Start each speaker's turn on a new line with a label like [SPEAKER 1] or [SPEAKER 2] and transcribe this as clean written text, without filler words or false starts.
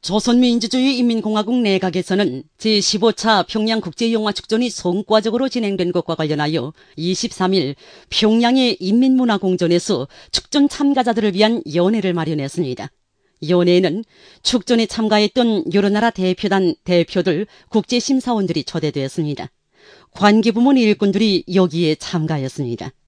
[SPEAKER 1] 조선민주주의인민공화국 내각에서는 제15차 평양국제영화축전이 성과적으로 진행된 것과 관련하여 23일 평양의 인민문화공전에서 축전 참가자들을 위한 연회를 마련했습니다. 연회에는 축전에 참가했던 여러 나라 대표단 대표들, 국제심사원들이 초대되었습니다. 관계부문 일꾼들이 여기에 참가했습니다.